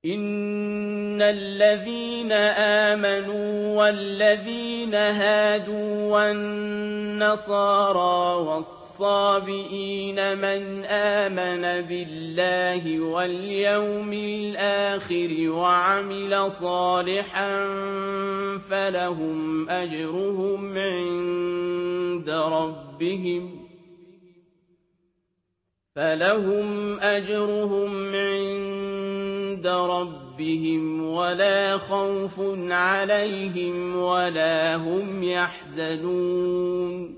إِنَّ الَّذِينَ آمَنُوا وَالَّذِينَ هَادُوا وَالنَّصَارَىٰ وَالصَّابِئِينَ مَنْ آمَنَ بِاللَّهِ وَالْيَوْمِ الْآخِرِ وَعَمِلَ صَالِحًا فَلَهُمْ أَجْرُهُمْ عِندَ رَبِّهِمْ وَلَا خَوْفٌ عَلَيْهِمْ وَلَا هُمْ يَحْزَنُونَ